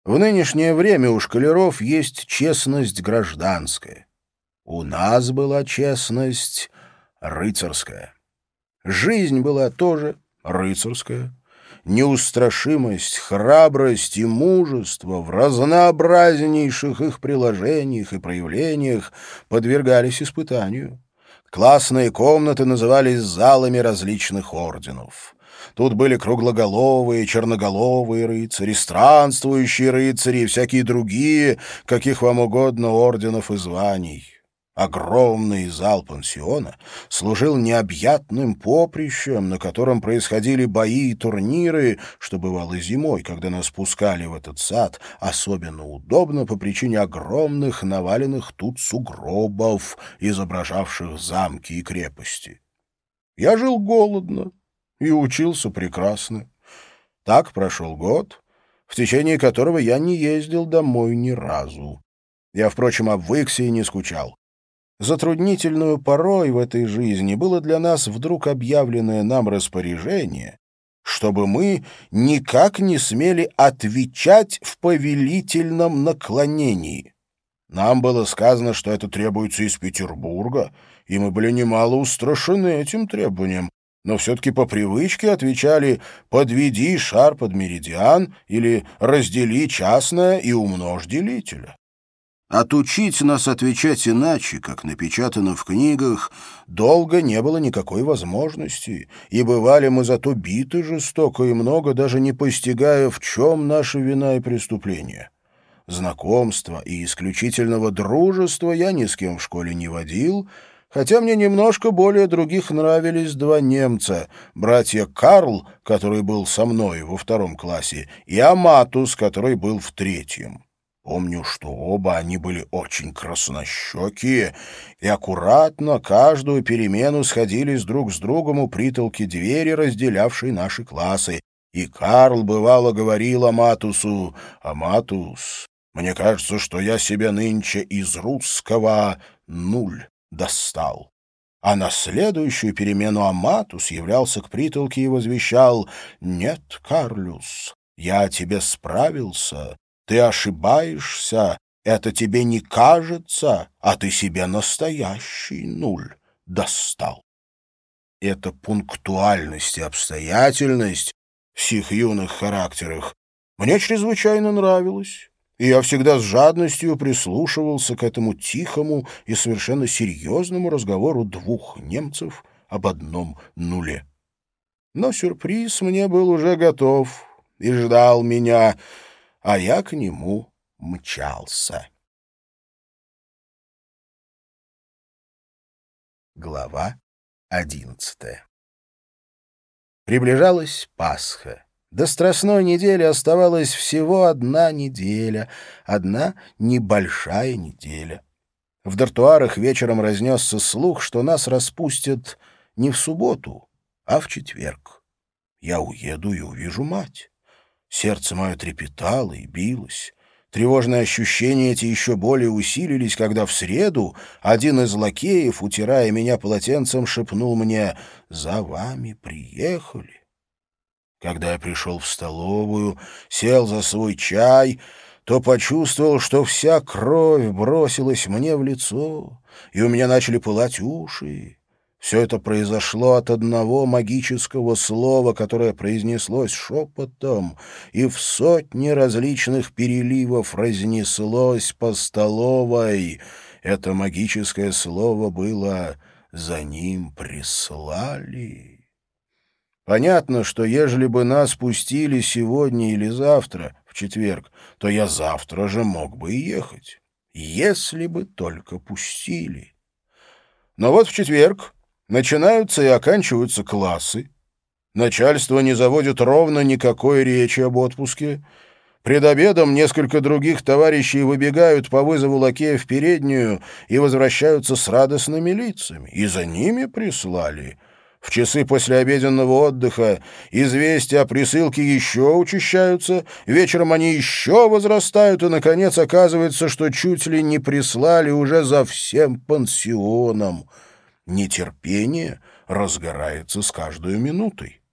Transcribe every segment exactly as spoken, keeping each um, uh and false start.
В нынешнее время у школяров есть честность гражданская. У нас была честность рыцарская. Жизнь была тоже рыцарская. Неустрашимость, храбрость и мужество в разнообразнейших их приложениях и проявлениях подвергались испытанию. Классные комнаты назывались залами различных орденов. Тут были круглоголовые, черноголовые рыцари, странствующие рыцари и всякие другие, каких вам угодно, орденов и званий. Огромный зал пансиона служил необъятным поприщем, на котором происходили бои и турниры, что бывало зимой, когда нас пускали в этот сад, особенно удобно по причине огромных наваленных тут сугробов, изображавших замки и крепости. Я жил голодно и учился прекрасно. Так прошел год, в течение которого я не ездил домой ни разу. Я, впрочем, обвыкся и не скучал. Затруднительную порой в этой жизни было для нас вдруг объявленное нам распоряжение, чтобы мы никак не смели отвечать в повелительном наклонении. Нам было сказано, что это требуется из Петербурга, и мы были немало устрашены этим требованием, но все-таки по привычке отвечали «подведи шар под меридиан» или «раздели частное и умножь делителя». Отучить нас отвечать иначе, как напечатано в книгах, долго не было никакой возможности, и бывали мы зато биты жестоко и много, даже не постигая, в чем наша вина и преступление. Знакомства и исключительного дружества я ни с кем в школе не водил, хотя мне немножко более других нравились два немца, братья Карл, который был со мной во втором классе, и Аматус, который был в третьем. Помню, что оба они были очень краснощекие и аккуратно каждую перемену сходились друг с другом у притолки двери, разделявшей наши классы. И Карл бывало говорил Аматусу: «Аматус, мне кажется, что я себе нынче из русского нуль достал». А на следующую перемену Аматус являлся к притолке и возвещал: «Нет, Карлюс, я о тебе справился». Ты ошибаешься, это тебе не кажется, а ты себе настоящий нуль достал. Эта пунктуальность и обстоятельность в сих юных характерах мне чрезвычайно нравилась, и я всегда с жадностью прислушивался к этому тихому и совершенно серьезному разговору двух немцев об одном нуле. Но сюрприз мне был уже готов и ждал меня, а я к нему мчался. Глава одиннадцатая. Приближалась Пасха. До Страстной недели оставалась всего одна неделя, одна небольшая неделя. В дартуарах вечером разнесся слух, что нас распустят не в субботу, а в четверг. Я уеду и увижу мать. Сердце мое трепетало и билось. Тревожные ощущения эти еще более усилились, когда в среду один из лакеев, утирая меня полотенцем, шепнул мне: «За вами приехали». Когда я пришел в столовую, сел за свой чай, то почувствовал, что вся кровь бросилась мне в лицо, и у меня начали пылать уши. Все это произошло от одного магического слова, которое произнеслось шепотом, и в сотни различных переливов разнеслось по столовой. Это магическое слово было «за ним прислали». Понятно, что ежели бы нас пустили сегодня или завтра, в четверг, то я завтра же мог бы и ехать, если бы только пустили. Но вот в четверг начинаются и оканчиваются классы. Начальство не заводит ровно никакой речи об отпуске. Пред обедом несколько других товарищей выбегают по вызову лакея в переднюю и возвращаются с радостными лицами. И за ними прислали. В часы послеобеденного отдыха известия о присылке еще учащаются, вечером они еще возрастают, и, наконец, оказывается, что чуть ли не прислали уже за всем пансионом. Нетерпение разгорается с каждой минутой.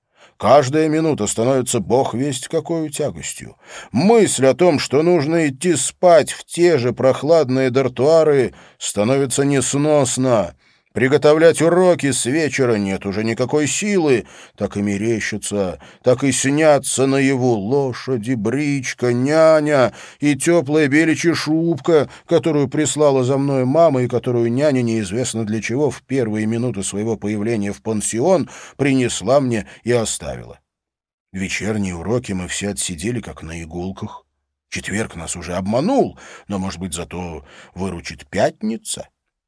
Каждая минута становится бог весть какой тягостью. Мысль о том, что нужно идти спать в те же прохладные дартуары, становится несносна. Приготовлять уроки с вечера нет уже никакой силы. Так и мерещится, так и снятся наяву лошади, бричка, няня и теплая беличья шубка, которую прислала за мной мама и которую няня неизвестно для чего в первые минуты своего появления в пансион принесла мне и оставила. Вечерние уроки мы все отсидели как на иголках. Четверг нас уже обманул, но, может быть, зато выручит пятница.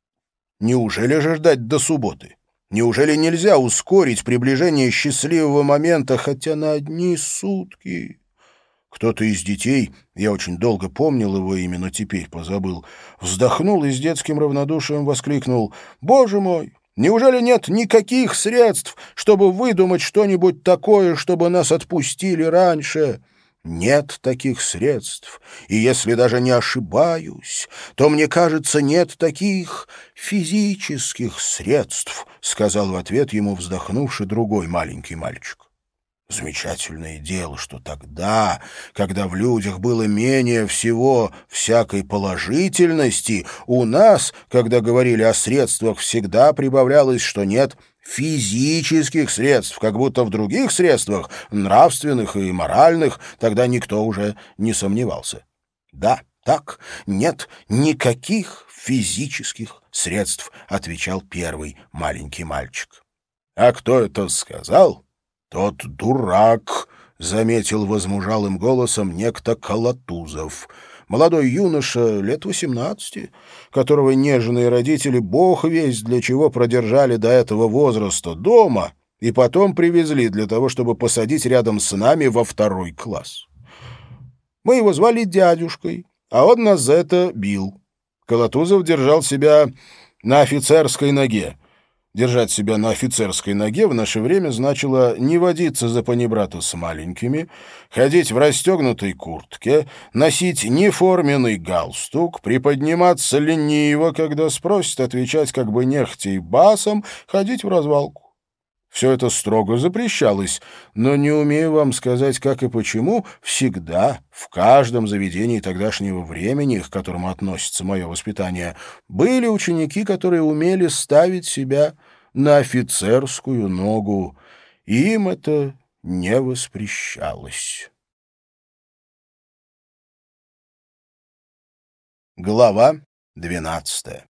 Неужели же ждать до субботы? Неужели нельзя ускорить приближение счастливого момента хотя на одни сутки? Кто-то из детей, я очень долго помнил его имя, но теперь позабыл, вздохнул и с детским равнодушием воскликнул: «Боже мой! Неужели нет никаких средств, чтобы выдумать что-нибудь такое, чтобы нас отпустили раньше?» Нет таких средств, и если даже не ошибаюсь, то, мне кажется, нет таких физических средств, — сказал в ответ ему вздохнувший другой маленький мальчик. Замечательное дело, что тогда, когда в людях было менее всего всякой положительности, у нас, когда говорили о средствах, всегда прибавлялось, что нет физических средств, как будто в других средствах, нравственных и моральных, тогда никто уже не сомневался. Да, так, нет никаких физических средств, отвечал первый маленький мальчик. А кто это сказал? Тот дурак, заметил возмужалым голосом некто Колотузов. Молодой юноша, лет восемнадцати, которого нежные родители бог весть для чего продержали до этого возраста дома и потом привезли для того, чтобы посадить рядом с нами во второй класс. Мы его звали дядюшкой, а он нас за это бил. Колотузов держал себя на офицерской ноге. Держать себя на офицерской ноге в наше время значило не водиться за панибрата с маленькими, ходить в расстегнутой куртке, носить неформенный галстук, приподниматься лениво, когда спросят, отвечать как бы нехотя и басом, ходить в развалку. Все это строго запрещалось, но не умею вам сказать, как и почему, всегда, в каждом заведении тогдашнего времени, к которому относится мое воспитание, были ученики, которые умели ставить себя на офицерскую ногу, и им это не воспрещалось. Глава двенадцатая.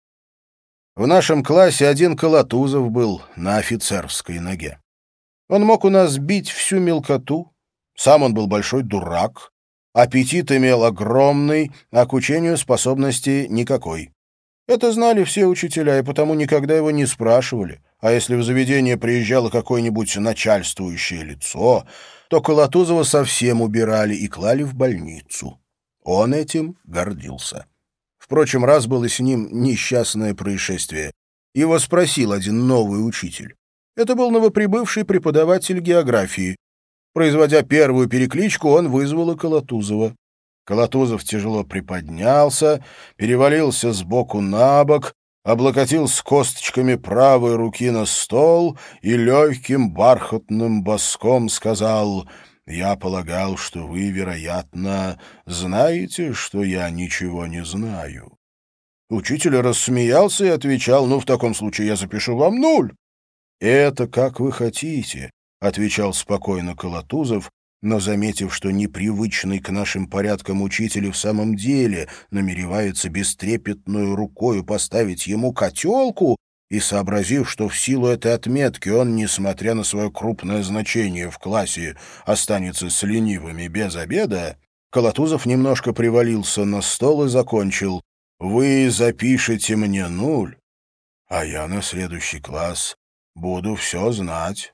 В нашем классе один Колотузов был на офицерской ноге. Он мог у нас бить всю мелкоту, сам он был большой дурак, аппетит имел огромный, а к учению способности никакой. Это знали все учителя, и потому никогда его не спрашивали, а если в заведение приезжало какое-нибудь начальствующее лицо, то Колотузова совсем убирали и клали в больницу. Он этим гордился. Впрочем, раз было с ним несчастное происшествие. Его спросил один новый учитель. Это был новоприбывший преподаватель географии. Производя первую перекличку, он вызвал и Колотузова. Колотузов тяжело приподнялся, перевалился сбоку на бок, облокотился косточками правой руки на стол и легким бархатным баском сказал: «Я полагал, что вы, вероятно, знаете, что я ничего не знаю». Учитель рассмеялся и отвечал: «Ну, в таком случае я запишу вам нуль». «Это как вы хотите», — отвечал спокойно Колотузов, но, заметив, что непривычный к нашим порядкам учитель в самом деле намеревается бестрепетную рукою поставить ему котелку, и, сообразив, что в силу этой отметки он, несмотря на свое крупное значение в классе, останется с ленивыми без обеда, Колотузов немножко привалился на стол и закончил: «Вы запишете мне нуль, а я на следующий класс буду все знать».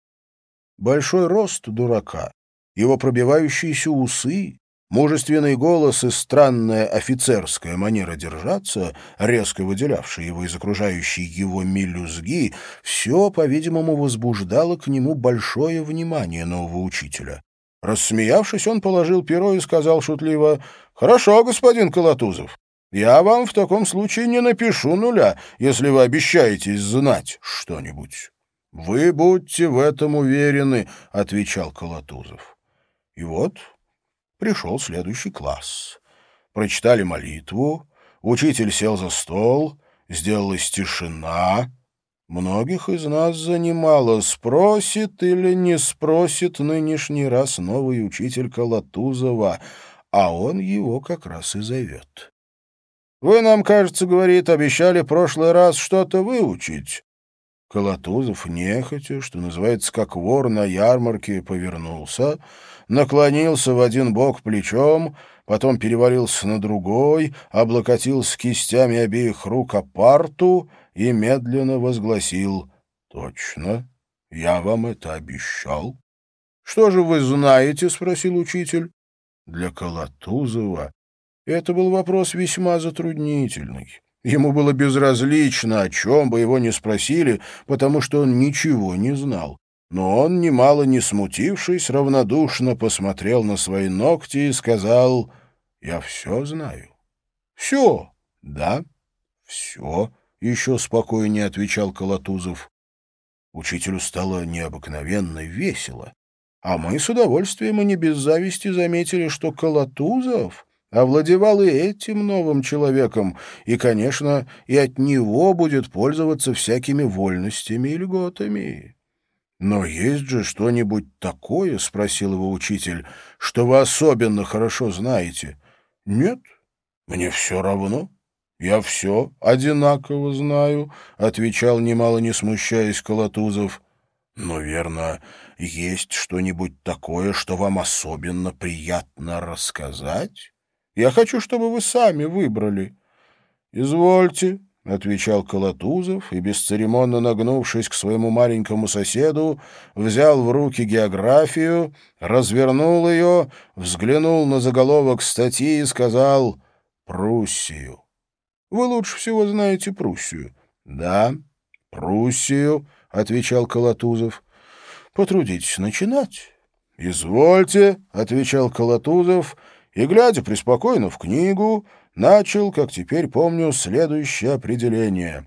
Большой рост дурака, его пробивающиеся усы, мужественный голос и странная офицерская манера держаться, резко выделявшая его из окружающей его мелюзги, все, по-видимому, возбуждало к нему большое внимание нового учителя. Рассмеявшись, он положил перо и сказал шутливо: «Хорошо, господин Колотузов, я вам в таком случае не напишу нуля, если вы обещаетесь знать что-нибудь». «Вы будьте в этом уверены», — отвечал Колотузов. И вот пришел следующий класс. Прочитали молитву, учитель сел за стол, сделалась тишина. Многих из нас занимало, спросит или не спросит нынешний раз новый учитель Колотузова, а он его как раз и зовет. «Вы нам, кажется, — говорит, — обещали прошлый раз что-то выучить». Колотузов нехотя, что называется, как вор на ярмарке, повернулся, наклонился в один бок плечом, потом перевалился на другой, облокотился кистями обеих рук о парту и медленно возгласил: «Точно, я вам это обещал». «Что же вы знаете?» — спросил учитель. Для Колотузова это был вопрос весьма затруднительный. Ему было безразлично, о чем бы его ни спросили, потому что он ничего не знал. Но он, немало не смутившись, равнодушно посмотрел на свои ногти и сказал: «Я все знаю». «Все?» «Да, все», — еще спокойнее отвечал Колотузов. Учителю стало необыкновенно весело, а мы с удовольствием и не без зависти заметили, что Колотузов овладевал и этим новым человеком, и, конечно, и от него будет пользоваться всякими вольностями и льготами. «Но есть же что-нибудь такое, — спросил его учитель, — что вы особенно хорошо знаете?» «Нет, мне все равно. Я все одинаково знаю», — отвечал, немало не смущаясь, Колотузов. «Но, верно, есть что-нибудь такое, что вам особенно приятно рассказать? Я хочу, чтобы вы сами выбрали». «Извольте», — отвечал Колотузов и, бесцеремонно нагнувшись к своему маленькому соседу, взял в руки географию, развернул ее, взглянул на заголовок статьи и сказал: «Пруссию». «Вы лучше всего знаете Пруссию». «Да, Пруссию», — отвечал Колотузов. «Потрудитесь начинать». «Извольте», — отвечал Колотузов, и, глядя преспокойно в книгу, начал, как теперь помню, следующее определение: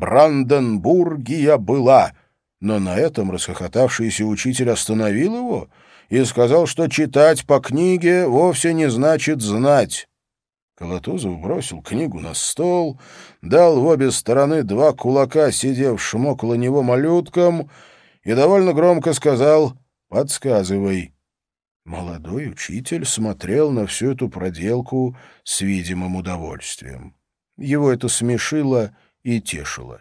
«Бранденбургия была». Но на этом расхохотавшийся учитель остановил его и сказал, что читать по книге вовсе не значит знать. Колотузов бросил книгу на стол, дал в обе стороны два кулака сидевшим около него малюткам и довольно громко сказал: «Подсказывай». Молодой учитель смотрел на всю эту проделку с видимым удовольствием. Его это смешило и тешило.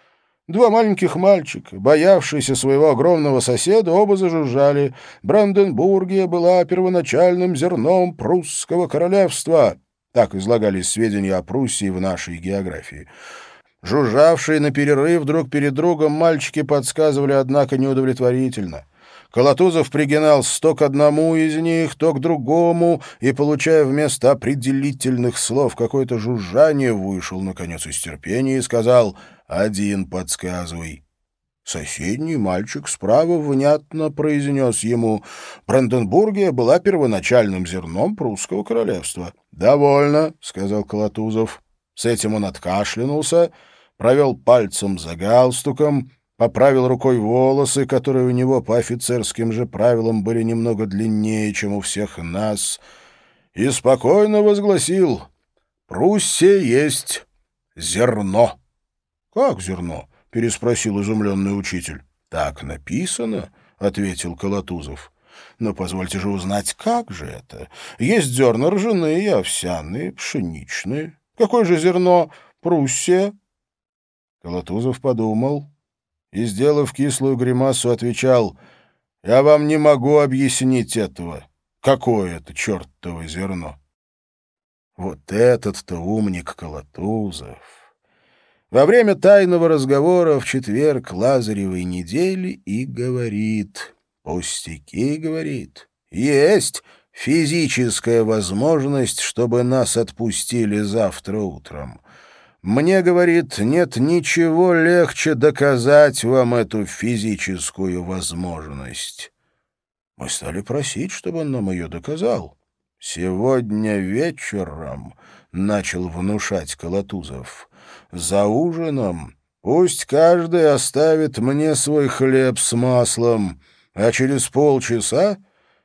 Два маленьких мальчика, боявшиеся своего огромного соседа, оба зажужжали. «Бранденбургия была первоначальным зерном прусского королевства». Так излагались сведения о Пруссии в нашей географии. Жужжавшие на перерыв друг перед другом мальчики подсказывали, однако, неудовлетворительно. Колотузов пригинался то к одному из них, то к другому, и, получая вместо определительных слов какое-то жужжание, вышел, наконец, из терпения и сказал: «Один подсказывай». Соседний мальчик справа внятно произнес ему: «Бранденбургия была первоначальным зерном прусского королевства». «Довольно», — сказал Колотузов. С этим он откашлянулся, провел пальцем за галстуком, поправил рукой волосы, которые у него по офицерским же правилам были немного длиннее, чем у всех нас, и спокойно возгласил: «Пруссия есть зерно». «Как зерно?» — переспросил изумленный учитель. «Так написано», — ответил Колотузов. «Но позвольте же узнать, как же это? Есть зерна ржаные, овсяные, пшеничные. Какое же зерно Пруссия?» Колотузов подумал и, сделав кислую гримасу, отвечал: «Я вам не могу объяснить этого. Какое это чертово зерно?» Вот этот-то умник Колотузов. Во время тайного разговора в четверг Лазаревой недели и говорит: «Пустяки, — говорит, — есть физическая возможность, чтобы нас отпустили завтра утром. Мне, — говорит, — нет ничего легче доказать вам эту физическую возможность». Мы стали просить, чтобы он нам ее доказал. «Сегодня вечером, — начал внушать Колотузов, — за ужином Пусть каждый оставит мне свой хлеб с маслом, а через полчаса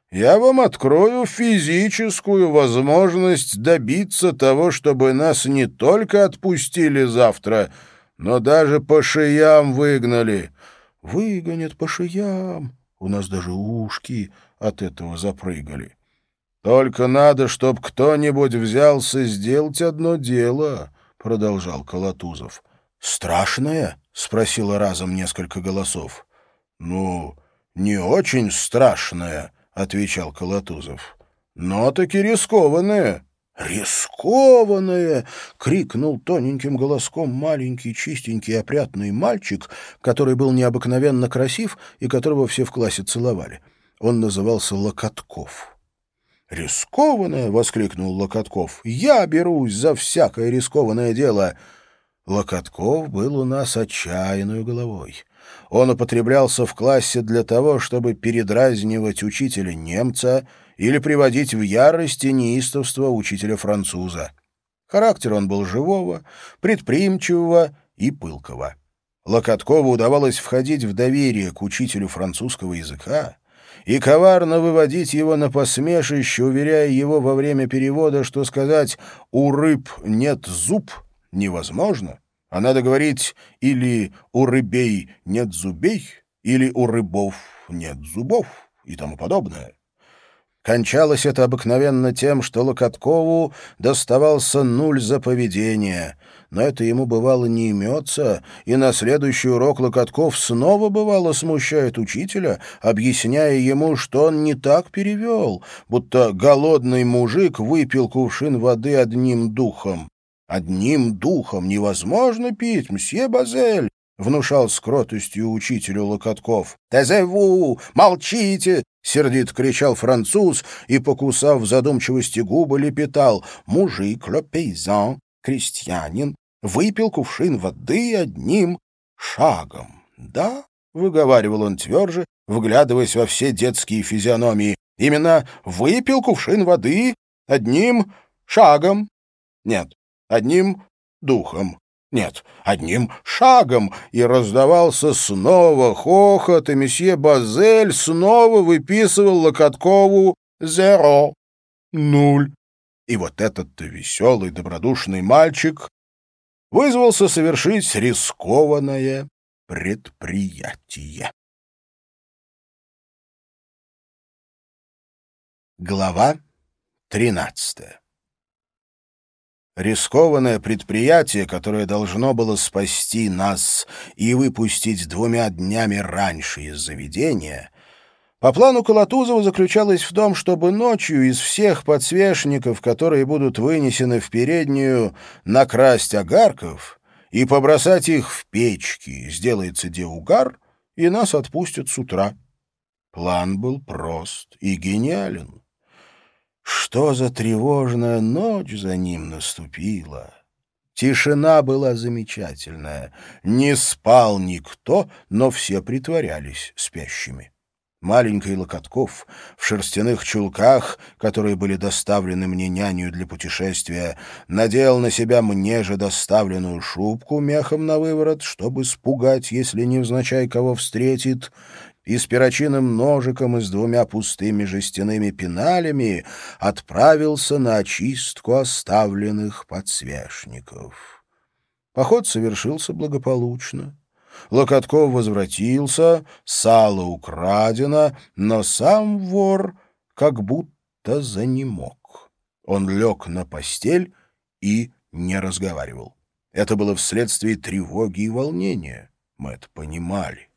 я вам открою физическую возможность добиться того, чтобы нас не только отпустили завтра, но даже по шеям выгнали». «Выгонят по шеям». У нас даже ушки от этого запрыгали. «Только надо, чтоб кто-нибудь взялся сделать одно дело», — продолжал Колотузов. «Страшное?» — спросило разом несколько голосов. «Ну, не очень страшное», — отвечал Колотузов, — «но таки рискованное». «Рискованное!» — крикнул тоненьким голоском маленький, чистенький, опрятный мальчик, который был необыкновенно красив и которого все в классе целовали. Он назывался Локотков. «Рискованное!» — воскликнул Локотков. «Я берусь за всякое рискованное дело!» Локотков был у нас отчаянной головой. Он употреблялся в классе для того, чтобы передразнивать учителя-немца или приводить в ярость и неистовство учителя-француза. Характер он был живого, предприимчивого и пылкого. Локоткову удавалось входить в доверие к учителю французского языка и коварно выводить его на посмешище, уверяя его во время перевода, что сказать «у рыб нет зуб» невозможно, а надо говорить или «у рыбей нет зубей», или «у рыбов нет зубов» и тому подобное. Кончалось это обыкновенно тем, что Локоткову доставался нуль за поведение, но это ему бывало не имется, и на следующий урок Локотков снова бывало смущает учителя, объясняя ему, что он не так перевел, будто голодный мужик выпил кувшин воды одним духом. «Одним духом невозможно пить, мсье Базель», — внушал с кротостью учителю Локотков. «Тезеву! Молчите!» — сердито кричал француз и, покусав в задумчивости губы, лепетал. «Мужик, ле пейзан, крестьянин, выпил кувшин воды одним шагом». «Да?» — выговаривал он тверже, вглядываясь во все детские физиономии. «Именно выпил кувшин воды одним шагом. Нет, одним духом. Нет, одним шагом». И раздавался снова хохот, и месье Базель снова выписывал Локоткову «зеро», нуль. И вот этот веселый, добродушный мальчик вызвался совершить рискованное предприятие. Глава тринадцатая. Рискованное предприятие, которое должно было спасти нас и выпустить двумя днями раньше из заведения, по плану Колотузова заключалось в том, чтобы ночью из всех подсвечников, которые будут вынесены в переднюю, накрасть огарков и побросать их в печки, сделается деугар, и нас отпустят с утра. План был прост и гениален. Что за тревожная ночь за ним наступила! Тишина была замечательная. Не спал никто, но все притворялись спящими. Маленький Локотков в шерстяных чулках, которые были доставлены мне нянею для путешествия, надел на себя мне же доставленную шубку мехом на выворот, чтобы спугать, если невзначай кого встретит, и с перочинным ножиком и с двумя пустыми жестяными пеналями отправился на очистку оставленных подсвечников. Поход совершился благополучно. Локотков возвратился, сало украдено, но сам вор как будто занемог. Он лег на постель и не разговаривал. Это было вследствие тревоги и волнения. Мы это понимали.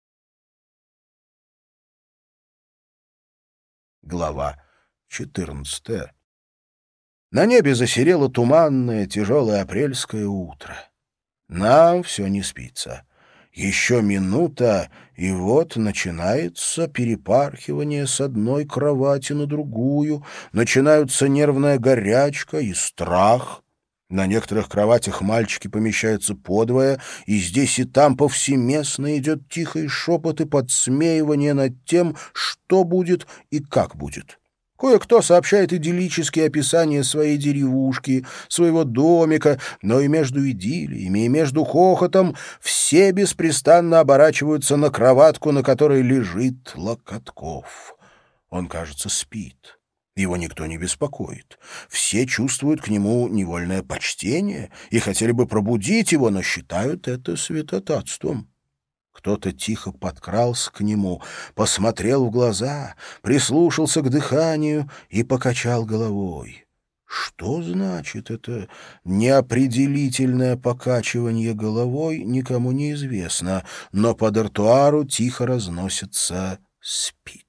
Глава четырнадцатая. На небе засерело туманное, тяжелое апрельское утро. Нам все не спится. Еще минута, и вот начинается перепархивание с одной кровати на другую, начинаются нервная горячка и страх. На некоторых кроватях мальчики помещаются подвое, и здесь и там повсеместно идет тихий шепот и подсмеивание над тем, что будет и как будет. Кое-кто сообщает идиллические описания своей деревушки, своего домика, но и между идиллиями, и между хохотом все беспрестанно оборачиваются на кроватку, на которой лежит Локотков. Он, кажется, спит. Его никто не беспокоит. Все чувствуют к нему невольное почтение и хотели бы пробудить его, но считают это святотатством. Кто-то тихо подкрался к нему, посмотрел в глаза, прислушался к дыханию и покачал головой. Что значит это неопределительное покачивание головой, никому не известно, но по дартуару тихо разносится «спит».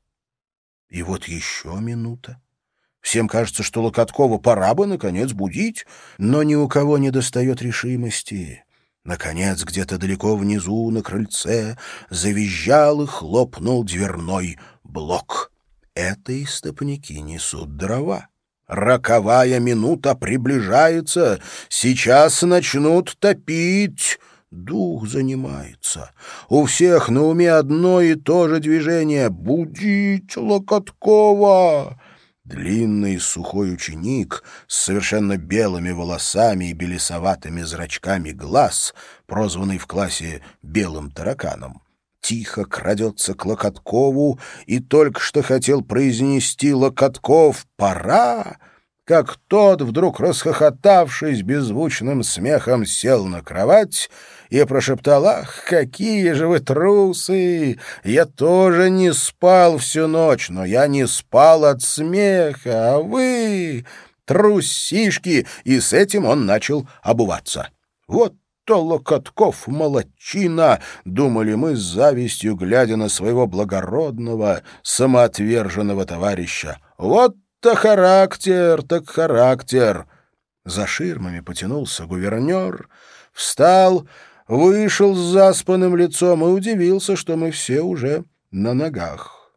И вот еще минута. Всем кажется, что Локоткова пора бы, наконец, будить, но ни у кого не достает решимости. Наконец, где-то далеко внизу, на крыльце, завизжал и хлопнул дверной блок. Это истопники несут дрова. Роковая минута приближается. Сейчас начнут топить. Дух занимается. У всех на уме одно и то же движение — «Будить Локоткова!» Длинный сухой ученик с совершенно белыми волосами и белесоватыми зрачками глаз, прозванный в классе «белым тараканом», тихо крадется к Локоткову и только что хотел произнести «Локотков, пора!», как тот, вдруг расхохотавшись беззвучным смехом, сел на кровать и прошептал: «Ах, какие же вы трусы! Я тоже не спал всю ночь, но я не спал от смеха, а вы трусишки!» И с этим он начал обуваться. «Вот то Локотков молодчина!» — думали мы с завистью, глядя на своего благородного, самоотверженного товарища. «Вот то характер, так характер!» За ширмами потянулся гувернер, встал, вышел с заспанным лицом и удивился, что мы все уже на ногах.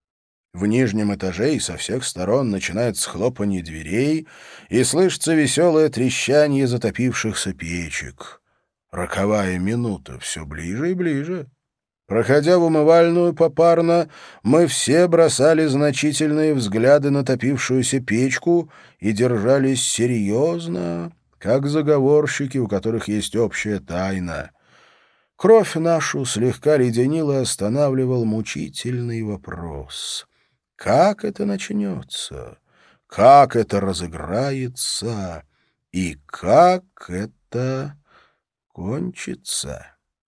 В нижнем этаже и со всех сторон начинается хлопанье дверей, и слышится веселое трещанье затопившихся печек. Роковая минута все ближе и ближе. Проходя в умывальную попарно, мы все бросали значительные взгляды на топившуюся печку и держались серьезно, как заговорщики, у которых есть общая тайна. Кровь нашу слегка леденил и останавливал мучительный вопрос: как это начнется, как это разыграется и как это кончится?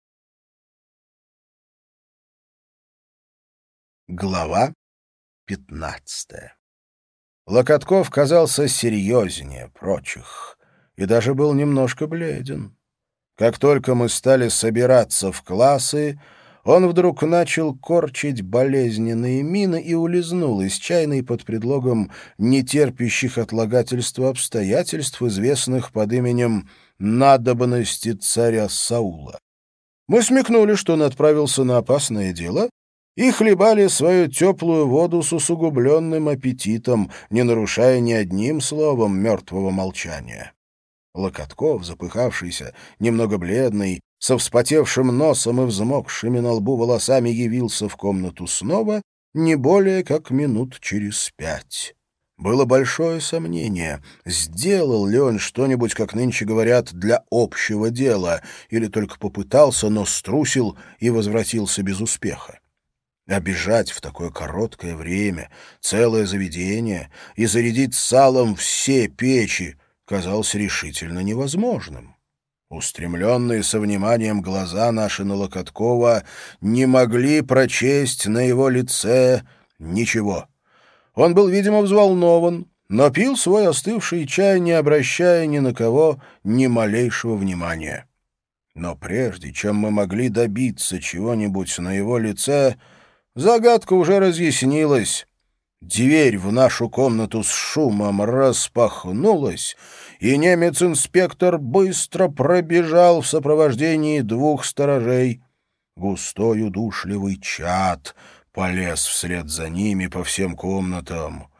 Глава пятнадцатая. Локотков казался серьезнее прочих и даже был немножко бледен. Как только мы стали собираться в классы, он вдруг начал корчить болезненные мины и улизнул из чайной под предлогом нетерпящих отлагательства обстоятельств, известных под именем «надобности царя Саула». Мы смекнули, что он отправился на опасное дело, и хлебали свою теплую воду с усугубленным аппетитом, не нарушая ни одним словом мертвого молчания. Локотков, запыхавшийся, немного бледный, со вспотевшим носом и взмокшими на лбу волосами, явился в комнату снова не более как минут через пять. Было большое сомнение, сделал ли он что-нибудь, как нынче говорят, для общего дела, или только попытался, но струсил и возвратился без успеха. Обижать в такое короткое время целое заведение и зарядить салом все печи казалось решительно невозможным. Устремленные со вниманием глаза наши на Локоткова не могли прочесть на его лице ничего. Он был, видимо, взволнован, но пил свой остывший чай, не обращая ни на кого ни малейшего внимания. Но прежде чем мы могли добиться чего-нибудь на его лице, загадка уже разъяснилась. Дверь в нашу комнату с шумом распахнулась, и немец-инспектор быстро пробежал в сопровождении двух сторожей. Густой удушливый чад полез вслед за ними по всем комнатам.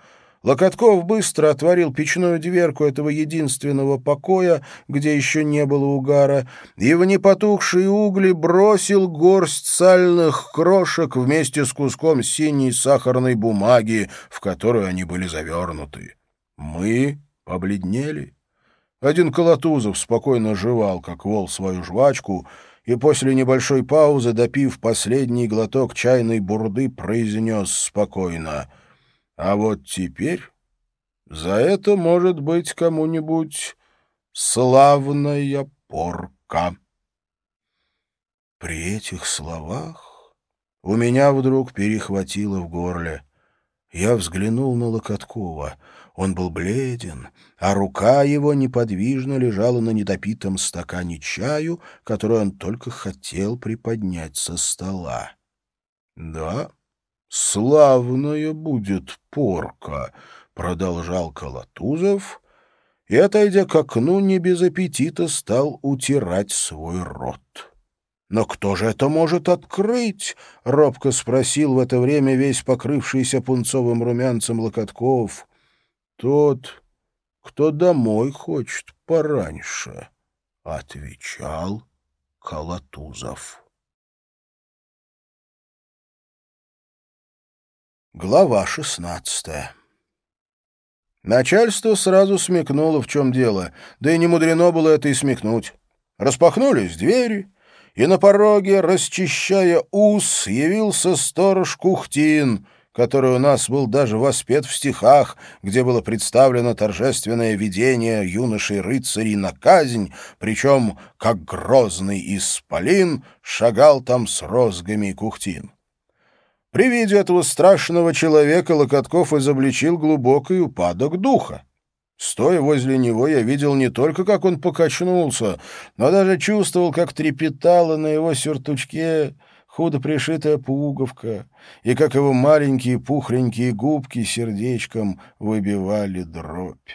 Локотков быстро отворил печную дверку этого единственного покоя, где еще не было угара, и в непотухшие угли бросил горсть сальных крошек вместе с куском синей сахарной бумаги, в которую они были завернуты. Мы побледнели. Один Колотузов спокойно жевал, как вол, свою жвачку, и после небольшой паузы, допив последний глоток чайной бурды, произнес спокойно: «А вот теперь за это может быть кому-нибудь славная порка». При этих словах у меня вдруг перехватило в горле. Я взглянул на Локоткова. Он был бледен, а рука его неподвижно лежала на недопитом стакане чаю, который он только хотел приподнять со стола. «Да, славная будет порка», — продолжал Колотузов, и, отойдя к окну, не без аппетита стал утирать свой рот. «Но кто же это может открыть?» — робко спросил в это время весь покрывшийся пунцовым румянцем Локотков. «Тот, кто домой хочет пораньше», — отвечал Колотузов. Глава шестнадцатая. Начальство сразу смекнуло, в чем дело, да и не мудрено было это и смекнуть. Распахнулись двери, и на пороге, расчищая ус, явился сторож Кухтин, который у нас был даже воспет в стихах, где было представлено торжественное видение юношей-рыцарей на казнь, причем, как грозный исполин, шагал там с розгами Кухтин. При виде этого страшного человека Локотков изобличил глубокий упадок духа. Стоя возле него, я видел не только, как он покачнулся, но даже чувствовал, как трепетала на его сюртучке худо пришитая пуговка, и как его маленькие пухленькие губки сердечком выбивали дробь.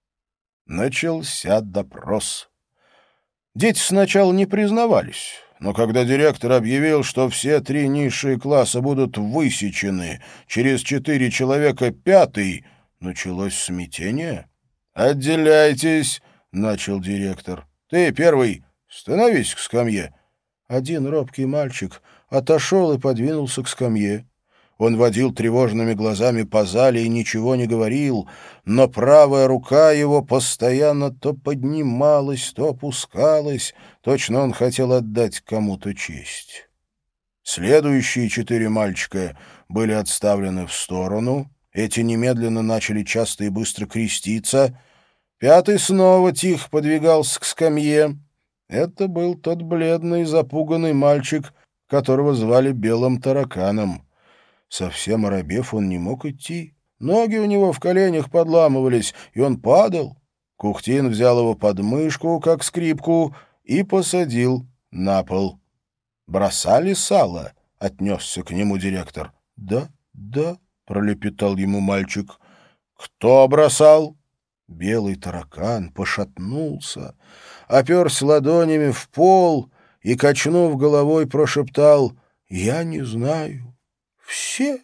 Начался допрос. Дети сначала не признавались, но когда директор объявил, что все три низшие класса будут высечены, через четыре человека пятый, началось смятение. «Отделяйтесь», — начал директор. «Ты первый, становись к скамье». Один робкий мальчик отошел и подвинулся к скамье. Он водил тревожными глазами по зале и ничего не говорил, но правая рука его постоянно то поднималась, то опускалась, точно он хотел отдать кому-то честь. Следующие четыре мальчика были отставлены в сторону. Эти немедленно начали часто и быстро креститься. Пятый снова тихо подвигался к скамье. Это был тот бледный, запуганный мальчик, которого звали Белым тараканом. Совсем оробев, он не мог идти. Ноги у него в коленях подламывались, и он падал. Кухтин взял его под мышку, как скрипку, и посадил на пол. «Бросали сало?» — отнесся к нему директор. «Да, да», — пролепетал ему мальчик. «Кто бросал?» Белый таракан пошатнулся, оперся ладонями в пол и, качнув головой, прошептал: «Я не знаю». «Все?»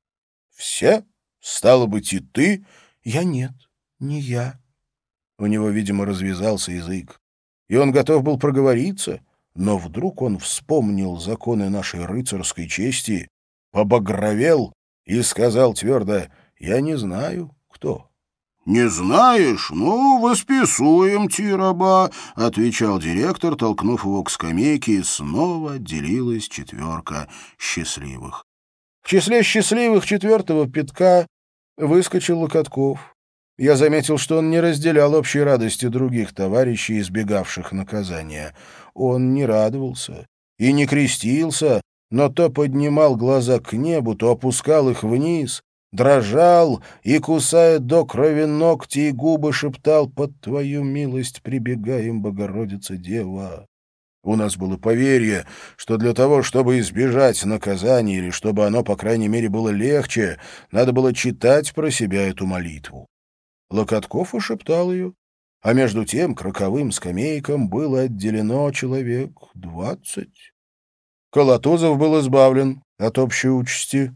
«Все? Стало быть, и ты?» «Я нет, не я». У него, видимо, развязался язык, и он готов был проговориться, но вдруг он вспомнил законы нашей рыцарской чести, побагровел и сказал твердо: «Я не знаю, кто». «Не знаешь? Ну, восписуем раба», — отвечал директор, толкнув его к скамейке, и снова отделилась четверка счастливых. В числе счастливых четвертого пятка выскочил Локотков. Я заметил, что он не разделял общей радости других товарищей, избегавших наказания. Он не радовался и не крестился, но то поднимал глаза к небу, то опускал их вниз, дрожал и, кусая до крови ногти и губы, шептал: «Под твою милость прибегаем, Богородица Дева». У нас было поверье, что для того, чтобы избежать наказания или чтобы оно, по крайней мере, было легче, надо было читать про себя эту молитву. Локотков ушептал ее, а между тем к роковым скамейкам было отделено человек двадцать. Колотузов был избавлен от общей участи.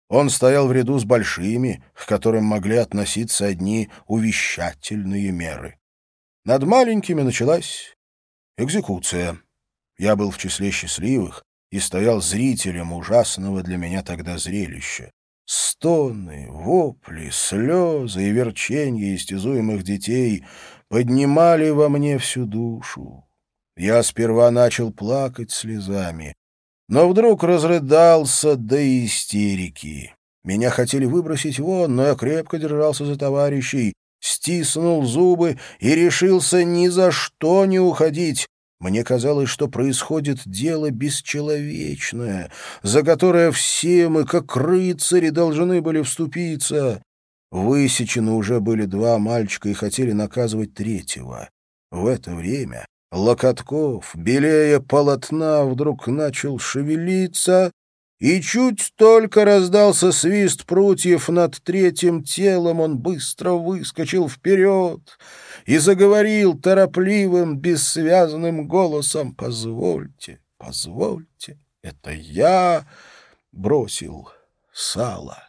Он стоял в ряду с большими, к которым могли относиться одни увещательные меры. Над маленькими началась экзекуция. Я был в числе счастливых и стоял зрителем ужасного для меня тогда зрелища. Стоны, вопли, слезы и верченье истязуемых детей поднимали во мне всю душу. Я сперва начал плакать слезами, но вдруг разрыдался до истерики. Меня хотели выбросить вон, но я крепко держался за товарищей, стиснул зубы и решился ни за что не уходить. Мне казалось, что происходит дело бесчеловечное, за которое все мы, как рыцари, должны были вступиться. Высечены уже были два мальчика и хотели наказывать третьего. В это время Локотков, белее полотна, вдруг начал шевелиться, и чуть только раздался свист прутьев над третьим телом, он быстро выскочил вперед и заговорил торопливым, бессвязным голосом: «Позвольте, позвольте, это я бросил сало».